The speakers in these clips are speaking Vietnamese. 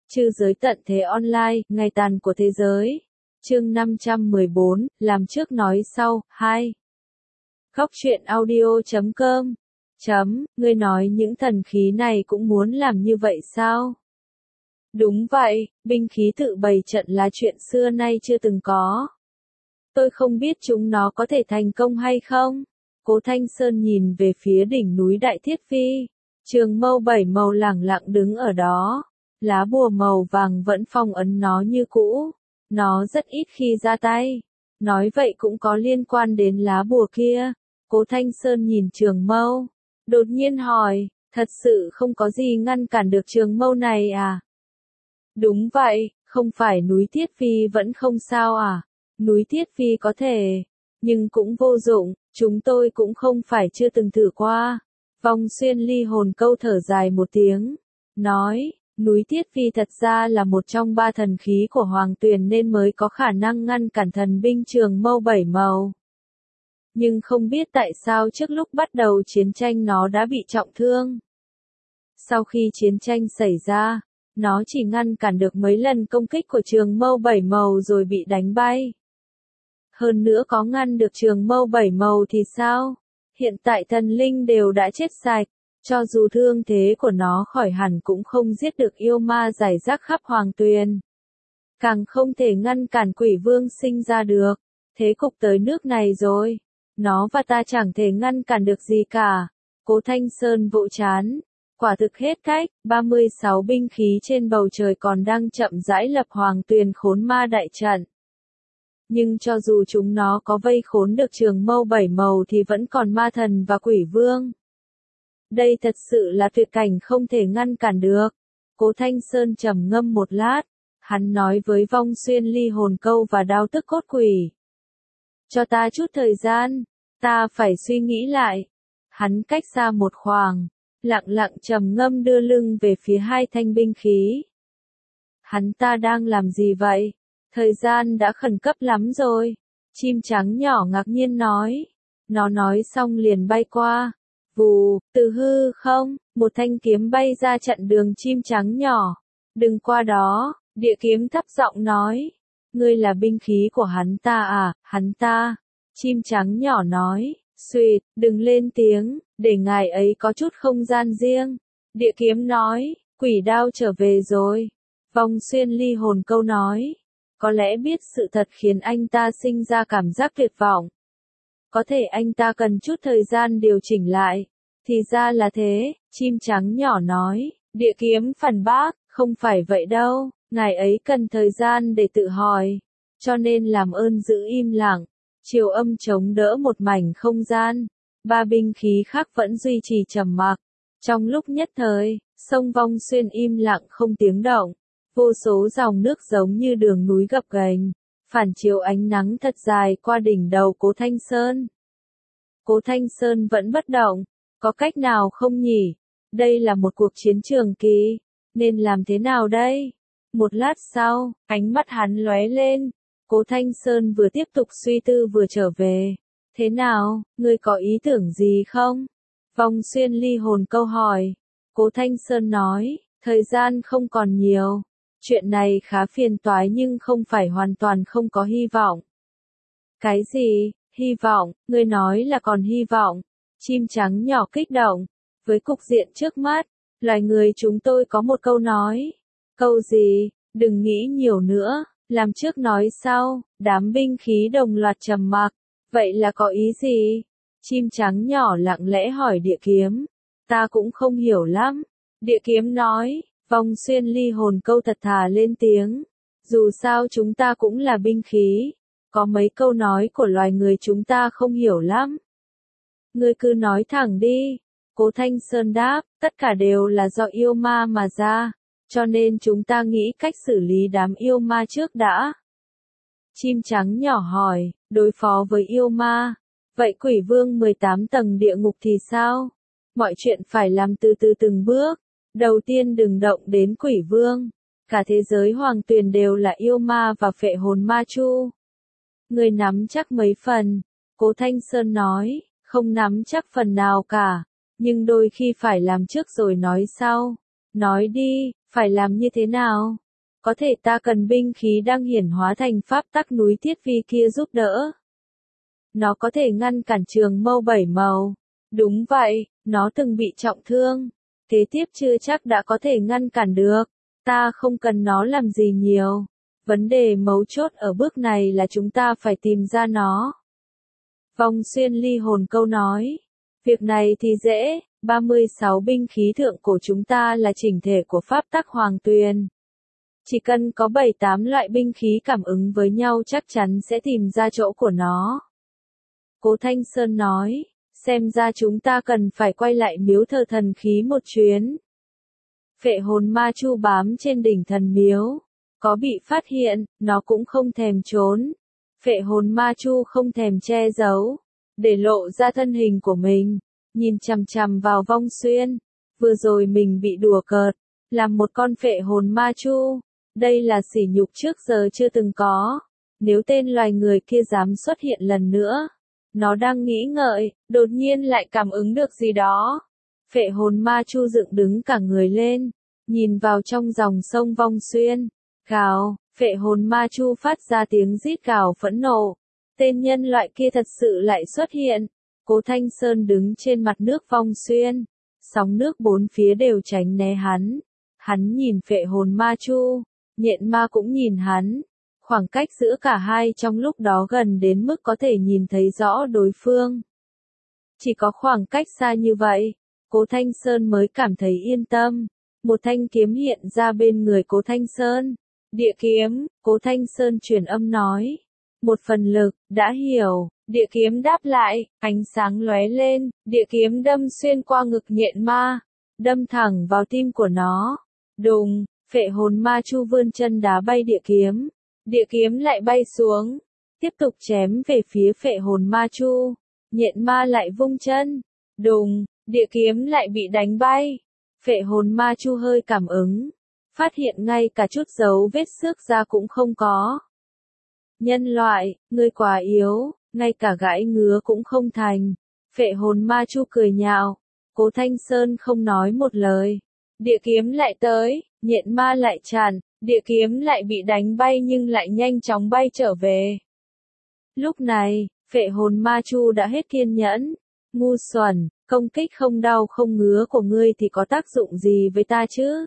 Chư giới tận thế online, ngày tàn của thế giới. Chương 514, làm trước nói sau, 2. Góc truyện audio.com. Ngươi nói những thần khí này cũng muốn làm như vậy sao? Đúng vậy, binh khí tự bày trận là chuyện xưa nay chưa từng có. Tôi không biết chúng nó có thể thành công hay không. Cố Thanh Sơn nhìn về phía đỉnh núi Đại Thiết Phi. Trường mâu 7 màu lẳng lặng đứng ở đó. Lá bùa màu vàng vẫn phong ấn nó như cũ. Nó rất ít khi ra tay. Nói vậy cũng có liên quan đến lá bùa kia. Cố Thanh Sơn nhìn trường mâu. Đột nhiên hỏi, thật sự không có gì ngăn cản được trường mâu này à? Đúng vậy, không phải núi Thiết Phi vẫn không sao à? Núi Thiết Phi có thể, nhưng cũng vô dụng, chúng tôi cũng không phải chưa từng thử qua. Vong Xuyên Ly hồn câu thở dài một tiếng, nói, núi Thiết Phi thật ra là một trong 3 thần khí của Hoàng Tuyền nên mới có khả năng ngăn cản thần binh trường mâu 7 màu. Nhưng không biết tại sao trước lúc bắt đầu chiến tranh nó đã bị trọng thương. Sau khi chiến tranh xảy ra, nó chỉ ngăn cản được mấy lần công kích của trường mâu 7 màu rồi bị đánh bay. Hơn nữa có ngăn được trường mâu 7 màu thì sao? Hiện tại thần linh đều đã chết sạch, cho dù thương thế của nó khỏi hẳn cũng không giết được yêu ma rải rác khắp Hoàng Tuyền. Càng không thể ngăn cản quỷ vương sinh ra được. Thế cục tới nước này rồi, nó và ta chẳng thể ngăn cản được gì cả. Cố Thanh Sơn vỗ chán. Quả thực hết cách, 36 binh khí trên bầu trời còn đang chậm rãi lập Hoàng Tuyền khốn ma đại trận. Nhưng cho dù chúng nó có vây khốn được trường mâu 7 màu thì vẫn còn ma thần và quỷ vương. Đây thật sự là tuyệt cảnh không thể ngăn cản được. Cố Thanh Sơn trầm ngâm một lát, hắn nói với Vong Xuyên Ly hồn câu và Đao Tức Cốt Quỷ. Cho ta chút thời gian, ta phải suy nghĩ lại. Hắn cách xa một khoảng, lặng lặng trầm ngâm đưa lưng về phía 2 thanh binh khí. Hắn ta đang làm gì vậy? Thời gian đã khẩn cấp lắm rồi. Chim trắng nhỏ ngạc nhiên nói. Nó nói xong liền bay qua. Vù, từ hư không, một thanh kiếm bay ra chặn đường chim trắng nhỏ. Đừng qua đó, Địa Kiếm thấp giọng nói. Ngươi là binh khí của hắn ta à, hắn ta. Chim trắng nhỏ nói. Xuyệt, đừng lên tiếng, để ngài ấy có chút không gian riêng. Địa Kiếm nói, quỷ đao trở về rồi. Vong Xuyên Ly hồn câu nói. Có lẽ biết sự thật khiến anh ta sinh ra cảm giác tuyệt vọng. Có thể anh ta cần chút thời gian điều chỉnh lại. Thì ra là thế, chim trắng nhỏ nói. Địa Kiếm phản bác, không phải vậy đâu, ngài ấy cần thời gian để tự hỏi. Cho nên làm ơn giữ im lặng. Chiều âm chống đỡ một mảnh không gian. 3 binh khí khác vẫn duy trì trầm mặc. Trong lúc nhất thời, sông Vong Xuyên im lặng không tiếng động. Vô số dòng nước giống như đường núi gập ghềnh, phản chiếu ánh nắng thật dài qua đỉnh đầu Cố Thanh Sơn. Cố Thanh Sơn vẫn bất động, có cách nào không nhỉ? Đây là một cuộc chiến trường kỳ, nên làm thế nào đây? Một lát sau, ánh mắt hắn lóe lên. Cố Thanh Sơn vừa tiếp tục suy tư vừa trở về. Thế nào, ngươi có ý tưởng gì không? Vong Xuyên Ly hồn câu hỏi. Cố Thanh Sơn nói, thời gian không còn nhiều. Chuyện này khá phiền toái nhưng không phải hoàn toàn không có hy vọng. Cái gì, hy vọng, ngươi nói là còn hy vọng. Chim trắng nhỏ kích động. Với cục diện trước mắt, loài người chúng tôi có một câu nói. Câu gì, đừng nghĩ nhiều nữa. Làm trước nói sau, đám binh khí đồng loạt trầm mặc. Vậy là có ý gì? Chim trắng nhỏ lặng lẽ hỏi Địa Kiếm. Ta cũng không hiểu lắm. Địa Kiếm nói, Vong Xuyên Ly hồn câu thật thà lên tiếng. Dù sao chúng ta cũng là binh khí. Có mấy câu nói của loài người chúng ta không hiểu lắm. Ngươi cứ nói thẳng đi. Cố Thanh Sơn đáp, tất cả đều là do yêu ma mà ra. Cho nên chúng ta nghĩ cách xử lý đám yêu ma trước đã. Chim trắng nhỏ hỏi, đối phó với yêu ma. Vậy quỷ vương 18 tầng địa ngục thì sao? Mọi chuyện phải làm từ từ từng bước. Đầu tiên đừng động đến quỷ vương. Cả thế giới Hoàng Tuyền đều là yêu ma và phệ hồn ma chu. Người nắm chắc mấy phần. Cố Thanh Sơn nói, không nắm chắc phần nào cả. Nhưng đôi khi phải làm trước rồi nói sau. Nói đi, Phải làm như thế nào? Có thể ta cần binh khí đang hiển hóa thành pháp tắc núi Thiết Vi kia giúp đỡ. Nó có thể ngăn cản trường mâu 7 màu. Đúng vậy, nó từng bị trọng thương. Kế tiếp chưa chắc đã có thể ngăn cản được. Ta không cần nó làm gì nhiều. Vấn đề mấu chốt ở bước này là chúng ta phải tìm ra nó. Vong Xuyên ly hồn câu nói. Việc này thì dễ, 36 binh khí thượng cổ chúng ta là chỉnh thể của pháp tắc hoàng tuyền. Chỉ cần có 7-8 loại binh khí cảm ứng với nhau chắc chắn sẽ tìm ra chỗ của nó. Cố Thanh Sơn nói, xem ra chúng ta cần phải quay lại miếu thờ thần khí một chuyến. Phệ hồn ma chu bám trên đỉnh thần miếu. Có bị phát hiện, nó cũng không thèm trốn. Phệ hồn ma chu không thèm che giấu. Để lộ ra thân hình của mình. Nhìn chằm chằm vào Vong Xuyên. Vừa rồi mình bị đùa cợt. Làm một con phệ hồn ma chu. Đây là sỉ nhục trước giờ chưa từng có. Nếu tên loài người kia dám xuất hiện lần nữa. Nó đang nghĩ ngợi, đột nhiên lại cảm ứng được gì đó. Phệ hồn ma chu dựng đứng cả người lên. Nhìn vào trong dòng sông Vong Xuyên. Gào, phệ hồn ma chu phát ra tiếng rít gào phẫn nộ. Tên nhân loại kia thật sự lại xuất hiện. Cố Thanh Sơn đứng trên mặt nước Vong Xuyên. Sóng nước bốn phía đều tránh né hắn. Hắn nhìn phệ hồn ma chu. Nhện ma cũng nhìn hắn. Khoảng cách giữa cả hai trong lúc đó gần đến mức có thể nhìn thấy rõ đối phương. Chỉ có khoảng cách xa như vậy, Cố Thanh Sơn mới cảm thấy yên tâm. Một thanh kiếm hiện ra bên người Cố Thanh Sơn. Địa kiếm, Cố Thanh Sơn truyền âm nói. Một phần lực, đã hiểu. Địa kiếm đáp lại, ánh sáng lóe lên, địa kiếm đâm xuyên qua ngực nhện ma, đâm thẳng vào tim của nó. Đùng, phệ hồn ma chu vươn chân đá bay địa kiếm lại bay xuống, tiếp tục chém về phía phệ hồn ma chu. Nhện ma lại vung chân, đùng, địa kiếm lại bị đánh bay. Phệ hồn ma chu hơi cảm ứng, phát hiện ngay cả chút dấu vết xước da cũng không có. Nhân loại, ngươi quá yếu, ngay cả gãi ngứa cũng không thành. Phệ hồn ma chu cười nhạo. Cố Thanh Sơn không nói một lời. Địa kiếm lại tới, nhện ma lại chặn, địa kiếm lại bị đánh bay nhưng lại nhanh chóng bay trở về. Lúc này, phệ hồn ma chu đã hết kiên nhẫn. Ngu xuẩn, công kích không đau không ngứa của ngươi thì có tác dụng gì với ta chứ?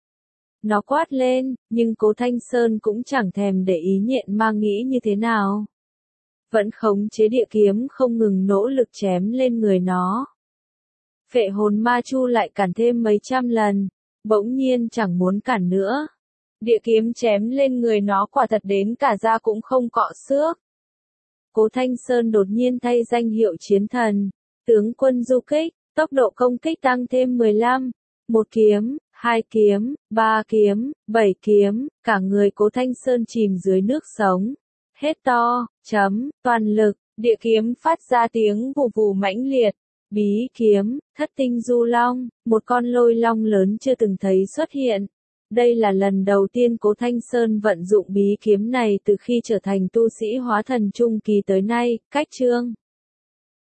Nó quát lên, nhưng Cố Thanh Sơn cũng chẳng thèm để ý nhện ma nghĩ như thế nào. Vẫn khống chế địa kiếm không ngừng nỗ lực chém lên người nó. Phệ hồn ma chu lại cản thêm mấy trăm lần, bỗng nhiên chẳng muốn cản nữa. Địa kiếm chém lên người nó quả thật đến cả da cũng không cọ xước. Cố Thanh Sơn đột nhiên thay danh hiệu chiến thần, tướng quân du kích, tốc độ công kích tăng thêm 15, 1 kiếm, 2 kiếm, 3 kiếm, 7 kiếm, cả người Cố Thanh Sơn chìm dưới nước sống. Hét to, toàn lực, địa kiếm phát ra tiếng vù vù mãnh liệt. Bí kiếm, Thất tinh du long, một con lôi long lớn chưa từng thấy xuất hiện. Đây là lần đầu tiên Cố Thanh Sơn vận dụng bí kiếm này từ khi trở thành tu sĩ hóa thần trung kỳ tới nay. Cách chương